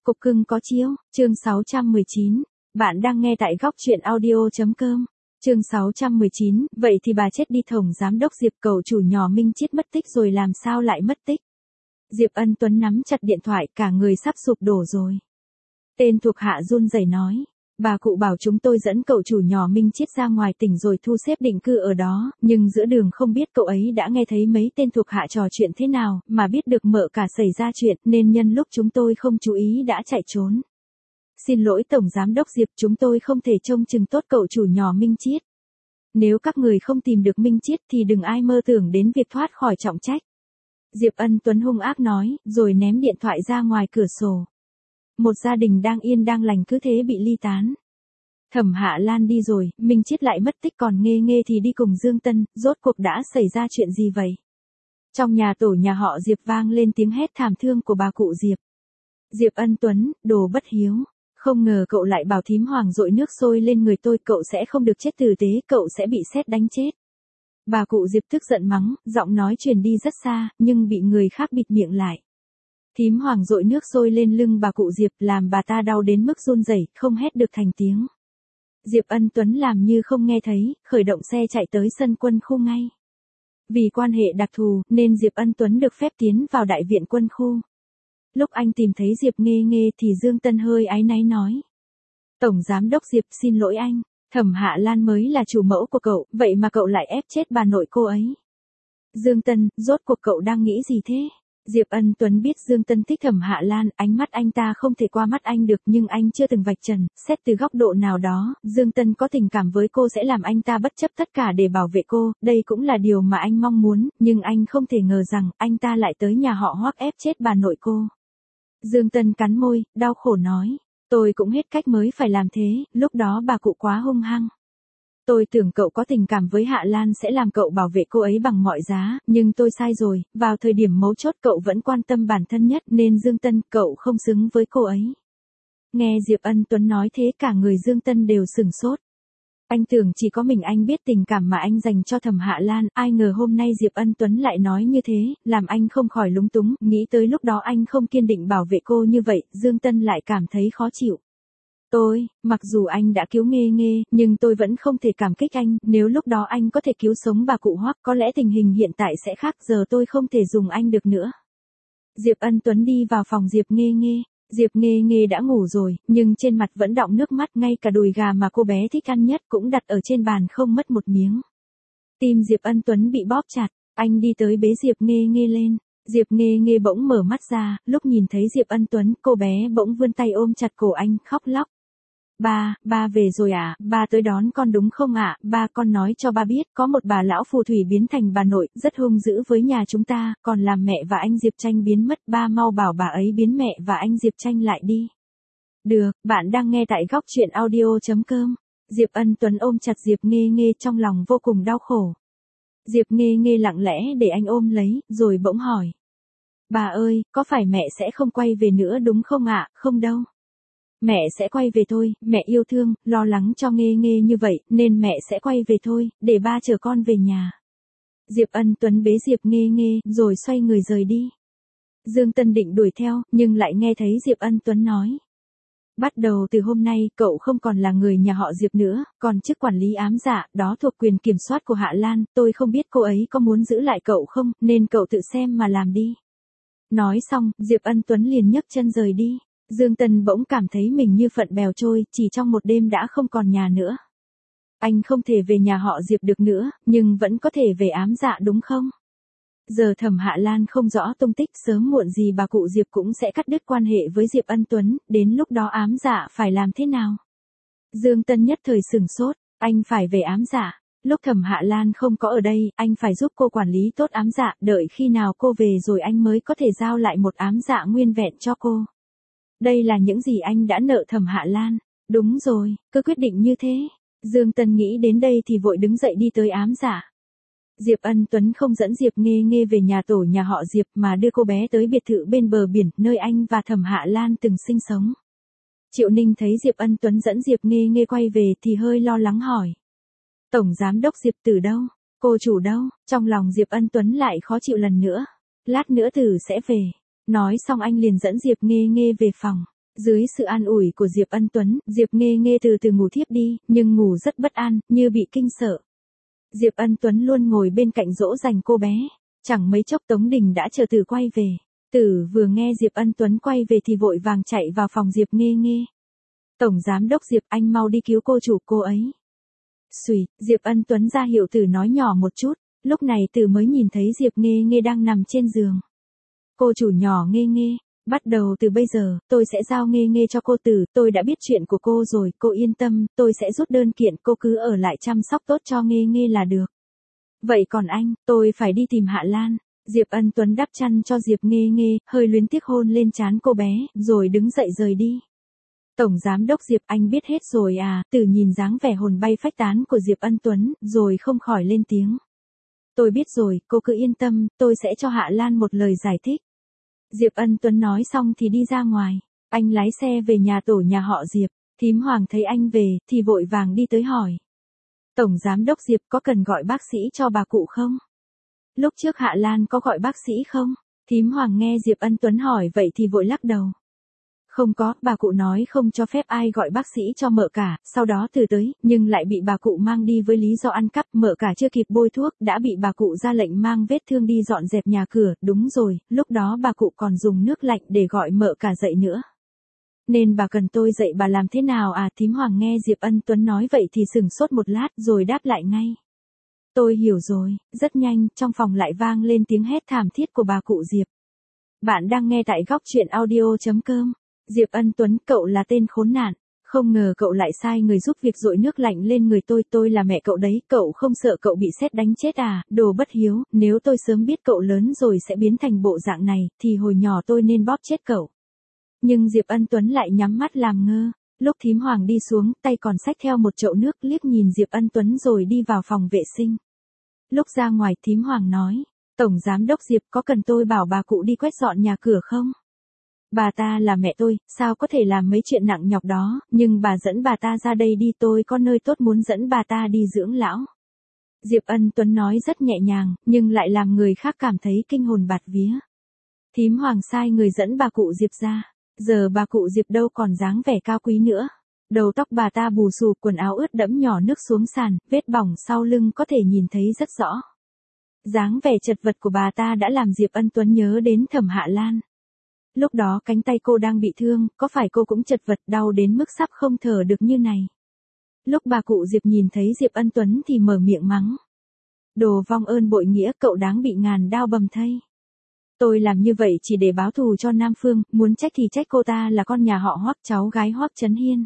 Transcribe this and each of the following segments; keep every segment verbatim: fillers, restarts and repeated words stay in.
Cục cưng có chiếu, chương sáu trăm mười chín. Bạn đang nghe tại góc truyện audio.com. Chương sáu trăm mười chín, vậy thì bà chết đi. Tổng giám đốc Diệp, cậu chủ nhỏ Minh Chiết mất tích rồi. Làm sao lại mất tích? Diệp Ân Tuấn nắm chặt điện thoại, cả người sắp sụp đổ rồi. Tên thuộc hạ run rẩy nói, bà cụ bảo chúng tôi dẫn cậu chủ nhỏ Minh Chiết ra ngoài tỉnh rồi thu xếp định cư ở đó, nhưng giữa đường không biết cậu ấy đã nghe thấy mấy tên thuộc hạ trò chuyện thế nào, mà biết được mợ cả xảy ra chuyện, nên nhân lúc chúng tôi không chú ý đã chạy trốn. Xin lỗi Tổng Giám đốc Diệp, chúng tôi không thể trông chừng tốt cậu chủ nhỏ Minh Chiết. Nếu các người không tìm được Minh Chiết thì đừng ai mơ tưởng đến việc thoát khỏi trọng trách. Diệp Ân Tuấn hung ác nói, rồi ném điện thoại ra ngoài cửa sổ. Một gia đình đang yên đang lành cứ thế bị ly tán. Thẩm Hạ Lan đi rồi, Minh Chiết lại mất tích, còn Nghê Nghê thì đi cùng Dương Tân, rốt cuộc đã xảy ra chuyện gì vậy? Trong nhà tổ nhà họ Diệp vang lên tiếng hét thảm thương của bà cụ Diệp. Diệp Ân Tuấn, đồ bất hiếu, không ngờ cậu lại bảo thím Hoàng dội nước sôi lên người tôi, cậu sẽ không được chết tử tế, cậu sẽ bị sét đánh chết. Bà cụ Diệp tức giận mắng, giọng nói truyền đi rất xa, nhưng bị người khác bịt miệng lại. Thím Hoàng dội nước sôi lên lưng bà cụ Diệp, làm bà ta đau đến mức run rẩy, không hét được thành tiếng. Diệp Ân Tuấn làm như không nghe thấy, khởi động xe chạy tới sân quân khu ngay. Vì quan hệ đặc thù, nên Diệp Ân Tuấn được phép tiến vào đại viện quân khu. Lúc anh tìm thấy Diệp Nghê Nghê thì Dương Tân hơi áy náy nói. Tổng Giám đốc Diệp, xin lỗi anh, Thẩm Hạ Lan mới là chủ mẫu của cậu, vậy mà cậu lại ép chết bà nội cô ấy. Dương Tân, rốt cuộc cậu đang nghĩ gì thế? Diệp Ân Tuấn biết Dương Tân thích Thẩm Hạ Lan, ánh mắt anh ta không thể qua mắt anh được, nhưng anh chưa từng vạch trần, xét từ góc độ nào đó, Dương Tân có tình cảm với cô sẽ làm anh ta bất chấp tất cả để bảo vệ cô, đây cũng là điều mà anh mong muốn, nhưng anh không thể ngờ rằng anh ta lại tới nhà họ Hoắc ép chết bà nội cô. Dương Tân cắn môi, đau khổ nói, tôi cũng hết cách mới phải làm thế, lúc đó bà cụ quá hung hăng. Tôi tưởng cậu có tình cảm với Hạ Lan sẽ làm cậu bảo vệ cô ấy bằng mọi giá, nhưng tôi sai rồi, vào thời điểm mấu chốt cậu vẫn quan tâm bản thân nhất nên Dương Tân, cậu không xứng với cô ấy. Nghe Diệp Ân Tuấn nói thế cả người Dương Tân đều sửng sốt. Anh tưởng chỉ có mình anh biết tình cảm mà anh dành cho Thẩm Hạ Lan, ai ngờ hôm nay Diệp Ân Tuấn lại nói như thế, làm anh không khỏi lúng túng, nghĩ tới lúc đó anh không kiên định bảo vệ cô như vậy, Dương Tân lại cảm thấy khó chịu. Tôi, mặc dù anh đã cứu Nghê Nghê, nhưng tôi vẫn không thể cảm kích anh, nếu lúc đó anh có thể cứu sống bà cụ Hoắc, có lẽ tình hình hiện tại sẽ khác, giờ tôi không thể dùng anh được nữa. Diệp Ân Tuấn đi vào phòng Diệp Nghê Nghê, Diệp Nghê Nghê đã ngủ rồi, nhưng trên mặt vẫn đọng nước mắt, ngay cả đùi gà mà cô bé thích ăn nhất cũng đặt ở trên bàn không mất một miếng. Tim Diệp Ân Tuấn bị bóp chặt, anh đi tới bế Diệp Nghê Nghê lên. Diệp Nghê Nghê bỗng mở mắt ra, lúc nhìn thấy Diệp Ân Tuấn, cô bé bỗng vươn tay ôm chặt cổ anh, khóc lóc. Ba, ba về rồi à, ba tới đón con đúng không ạ, ba con nói cho ba biết, có một bà lão phù thủy biến thành bà nội, rất hung dữ với nhà chúng ta, còn làm mẹ và anh Diệp Tranh biến mất, ba mau bảo bà ấy biến mẹ và anh Diệp Tranh lại đi. Được, bạn đang nghe tại góc truyện audio.com. Diệp Ân Tuấn ôm chặt Diệp Nghê Nghê trong lòng vô cùng đau khổ. Diệp Nghê Nghê lặng lẽ để anh ôm lấy, rồi bỗng hỏi. Bà ơi, có phải mẹ sẽ không quay về nữa đúng không ạ, không đâu. Mẹ sẽ quay về thôi, mẹ yêu thương, lo lắng cho Nghê Nghê như vậy, nên mẹ sẽ quay về thôi, để ba chở con về nhà. Diệp Ân Tuấn bế Diệp Nghê Nghê, rồi xoay người rời đi. Dương Tân định đuổi theo, nhưng lại nghe thấy Diệp Ân Tuấn nói. Bắt đầu từ hôm nay, cậu không còn là người nhà họ Diệp nữa, còn chức quản lý ám dạ, đó thuộc quyền kiểm soát của Hạ Lan, tôi không biết cô ấy có muốn giữ lại cậu không, nên cậu tự xem mà làm đi. Nói xong, Diệp Ân Tuấn liền nhấc chân rời đi. Dương Tân bỗng cảm thấy mình như phận bèo trôi, chỉ trong một đêm đã không còn nhà nữa. Anh không thể về nhà họ Diệp được nữa, nhưng vẫn có thể về ám dạ đúng không? Giờ Thẩm Hạ Lan không rõ tung tích, sớm muộn gì bà cụ Diệp cũng sẽ cắt đứt quan hệ với Diệp Ân Tuấn, đến lúc đó ám dạ phải làm thế nào? Dương Tân nhất thời sửng sốt, anh phải về ám dạ. Lúc Thẩm Hạ Lan không có ở đây, anh phải giúp cô quản lý tốt ám dạ, đợi khi nào cô về rồi anh mới có thể giao lại một ám dạ nguyên vẹn cho cô. Đây là những gì anh đã nợ Thẩm Hạ Lan. Đúng rồi, cứ quyết định như thế. Dương Tân nghĩ đến đây thì vội đứng dậy đi tới ám dạ. Diệp Ân Tuấn không dẫn Diệp Nghê Nghê về nhà tổ nhà họ Diệp mà đưa cô bé tới biệt thự bên bờ biển, nơi anh và Thẩm Hạ Lan từng sinh sống. Triệu Ninh thấy Diệp Ân Tuấn dẫn Diệp Nghê Nghê quay về thì hơi lo lắng hỏi. Tổng Giám đốc Diệp Tử đâu? Cô chủ đâu? Trong lòng Diệp Ân Tuấn lại khó chịu lần nữa. Lát nữa Tử sẽ về. Nói xong anh liền dẫn Diệp Nghê Nghê về phòng. Dưới sự an ủi của Diệp Ân Tuấn, Diệp Nghê Nghê từ từ ngủ thiếp đi, nhưng ngủ rất bất an, như bị kinh sợ. Diệp Ân Tuấn luôn ngồi bên cạnh dỗ dành cô bé. Chẳng mấy chốc Tống Đình đã chờ Tử quay về. Tử vừa nghe Diệp Ân Tuấn quay về thì vội vàng chạy vào phòng Diệp Nghê Nghê. Tổng giám đốc Diệp, anh mau đi cứu cô chủ cô ấy. Xùi, Diệp Ân Tuấn ra hiệu Tử nói nhỏ một chút. Lúc này Tử mới nhìn thấy Diệp Nghê Nghê đang nằm trên giường. Cô chủ nhỏ Nghê Nghê, bắt đầu từ bây giờ, tôi sẽ giao Nghê Nghê cho cô Tử, tôi đã biết chuyện của cô rồi, cô yên tâm, tôi sẽ rút đơn kiện, cô cứ ở lại chăm sóc tốt cho Nghê Nghê là được. Vậy còn anh, tôi phải đi tìm Hạ Lan. Diệp Ân Tuấn đắp chăn cho Diệp Nghê Nghê, hơi luyến tiếc hôn lên trán cô bé, rồi đứng dậy rời đi. Tổng giám đốc Diệp, anh biết hết rồi à? Tử nhìn dáng vẻ hồn bay phách tán của Diệp Ân Tuấn, rồi không khỏi lên tiếng. Tôi biết rồi, cô cứ yên tâm, tôi sẽ cho Hạ Lan một lời giải thích. Diệp Ân Tuấn nói xong thì đi ra ngoài. Anh lái xe về nhà tổ nhà họ Diệp. Thím Hoàng thấy anh về, thì vội vàng đi tới hỏi. Tổng giám đốc Diệp, có cần gọi bác sĩ cho bà cụ không? Lúc trước Hạ Lan có gọi bác sĩ không? Thím Hoàng nghe Diệp Ân Tuấn hỏi vậy thì vội lắc đầu. Không có, bà cụ nói không cho phép ai gọi bác sĩ cho mợ cả, sau đó Từ tới, nhưng lại bị bà cụ mang đi với lý do ăn cắp, mợ cả chưa kịp bôi thuốc, đã bị bà cụ ra lệnh mang vết thương đi dọn dẹp nhà cửa, đúng rồi, lúc đó bà cụ còn dùng nước lạnh để gọi mợ cả dậy nữa. Nên bà cần tôi dạy bà làm thế nào à? Thím Hoàng nghe Diệp Ân Tuấn nói vậy thì sửng sốt một lát rồi đáp lại ngay. Tôi hiểu rồi, rất nhanh, trong phòng lại vang lên tiếng hét thảm thiết của bà cụ Diệp. Bạn đang nghe tại góc truyện audio.com. Diệp Ân Tuấn, cậu là tên khốn nạn. Không ngờ cậu lại sai người giúp việc dội nước lạnh lên người tôi, tôi là mẹ cậu đấy, cậu không sợ cậu bị sét đánh chết à? Đồ bất hiếu, nếu tôi sớm biết cậu lớn rồi sẽ biến thành bộ dạng này, thì hồi nhỏ tôi nên bóp chết cậu. Nhưng Diệp Ân Tuấn lại nhắm mắt làm ngơ. Lúc thím Hoàng đi xuống, tay còn xách theo một chậu nước, liếc nhìn Diệp Ân Tuấn rồi đi vào phòng vệ sinh. Lúc ra ngoài thím Hoàng nói, Tổng giám đốc Diệp, có cần tôi bảo bà cụ đi quét dọn nhà cửa không? Bà ta là mẹ tôi, sao có thể làm mấy chuyện nặng nhọc đó, nhưng bà dẫn bà ta ra đây đi, tôi có nơi tốt muốn dẫn bà ta đi dưỡng lão. Diệp Ân Tuấn nói rất nhẹ nhàng, nhưng lại làm người khác cảm thấy kinh hồn bạt vía. Thím Hoàng sai người dẫn bà cụ Diệp ra, giờ bà cụ Diệp đâu còn dáng vẻ cao quý nữa. Đầu tóc bà ta bù xù, quần áo ướt đẫm nhỏ nước xuống sàn, vết bỏng sau lưng có thể nhìn thấy rất rõ. Dáng vẻ chật vật của bà ta đã làm Diệp Ân Tuấn nhớ đến Thẩm Hạ Lan. Lúc đó cánh tay cô đang bị thương, có phải cô cũng chật vật đau đến mức sắp không thở được như này? Lúc bà cụ Diệp nhìn thấy Diệp Ân Tuấn thì mở miệng mắng. Đồ vong ơn bội nghĩa, cậu đáng bị ngàn đao bầm thây. Tôi làm như vậy chỉ để báo thù cho Nam Phương, muốn trách thì trách cô ta là con nhà họ Hoắc, cháu gái Hoắc Chấn Hiên.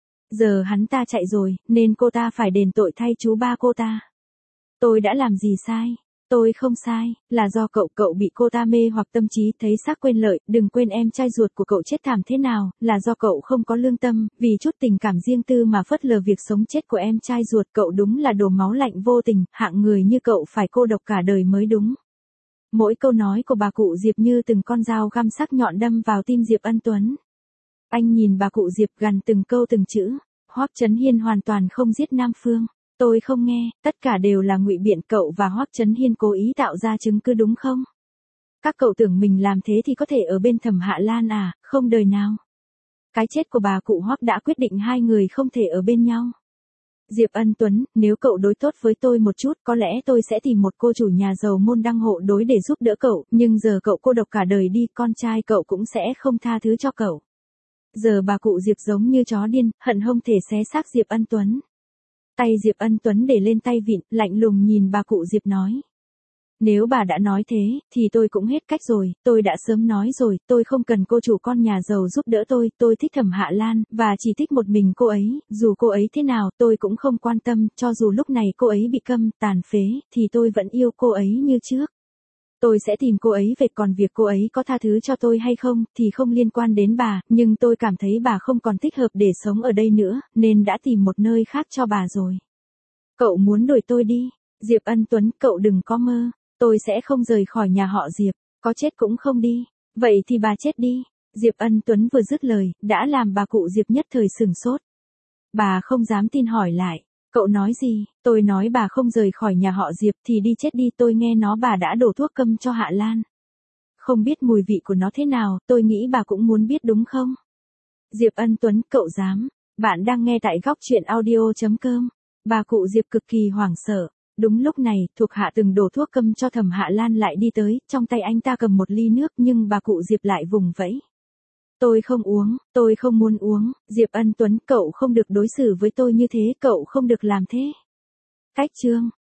Giờ hắn ta chạy rồi, nên cô ta phải đền tội thay chú ba cô ta. Tôi đã làm gì sai? Tôi không sai, là do cậu, cậu bị cô ta mê hoặc tâm trí, thấy xác quên lợi, đừng quên em trai ruột của cậu chết thảm thế nào, là do cậu không có lương tâm, vì chút tình cảm riêng tư mà phớt lờ việc sống chết của em trai ruột, cậu đúng là đồ máu lạnh vô tình, hạng người như cậu phải cô độc cả đời mới đúng. Mỗi câu nói của bà cụ Diệp như từng con dao găm sắc nhọn đâm vào tim Diệp Ân Tuấn. Anh nhìn bà cụ Diệp gằn từng câu từng chữ, Hoắc Chấn Hiên hoàn toàn không giết Nam Phương. Tôi không nghe, tất cả đều là ngụy biện, cậu và Hoắc Chấn Hiên cố ý tạo ra chứng cứ đúng không? Các cậu tưởng mình làm thế thì có thể ở bên Thẩm Hạ Lan à? Không đời nào. Cái chết của bà cụ Hoắc đã quyết định hai người không thể ở bên nhau. Diệp Ân Tuấn, nếu cậu đối tốt với tôi một chút, có lẽ tôi sẽ tìm một cô chủ nhà giàu môn đăng hộ đối để giúp đỡ cậu, nhưng giờ cậu cô độc cả đời đi, con trai cậu cũng sẽ không tha thứ cho cậu. Giờ bà cụ Diệp giống như chó điên, hận không thể xé xác Diệp Ân Tuấn. Tay Diệp Ân Tuấn để lên tay vịn, lạnh lùng nhìn bà cụ Diệp nói. Nếu bà đã nói thế, thì tôi cũng hết cách rồi, tôi đã sớm nói rồi, tôi không cần cô chủ con nhà giàu giúp đỡ tôi, tôi thích Thẩm Hạ Lan, và chỉ thích một mình cô ấy, dù cô ấy thế nào, tôi cũng không quan tâm, cho dù lúc này cô ấy bị câm, tàn phế, thì tôi vẫn yêu cô ấy như trước. Tôi sẽ tìm cô ấy về, còn việc cô ấy có tha thứ cho tôi hay không, thì không liên quan đến bà, nhưng tôi cảm thấy bà không còn thích hợp để sống ở đây nữa, nên đã tìm một nơi khác cho bà rồi. Cậu muốn đuổi tôi đi? Diệp Ân Tuấn, cậu đừng có mơ. Tôi sẽ không rời khỏi nhà họ Diệp, có chết cũng không đi. Vậy thì bà chết đi. Diệp Ân Tuấn vừa dứt lời, đã làm bà cụ Diệp nhất thời sửng sốt. Bà không dám tin hỏi lại. Cậu nói gì? Tôi nói bà không rời khỏi nhà họ Diệp thì đi chết đi, tôi nghe nó bà đã đổ thuốc câm cho Hạ Lan. Không biết mùi vị của nó thế nào, tôi nghĩ bà cũng muốn biết đúng không? Diệp Ân Tuấn, cậu dám. Bạn đang nghe tại góc chuyện audio.com. Bà cụ Diệp cực kỳ hoảng sợ. Đúng lúc này, thuộc hạ từng đổ thuốc câm cho Thẩm Hạ Lan lại đi tới, trong tay anh ta cầm một ly nước nhưng bà cụ Diệp lại vùng vẫy. Tôi không uống, tôi không muốn uống, Diệp Ân Tuấn, cậu không được đối xử với tôi như thế, cậu không được làm thế. Cách chương.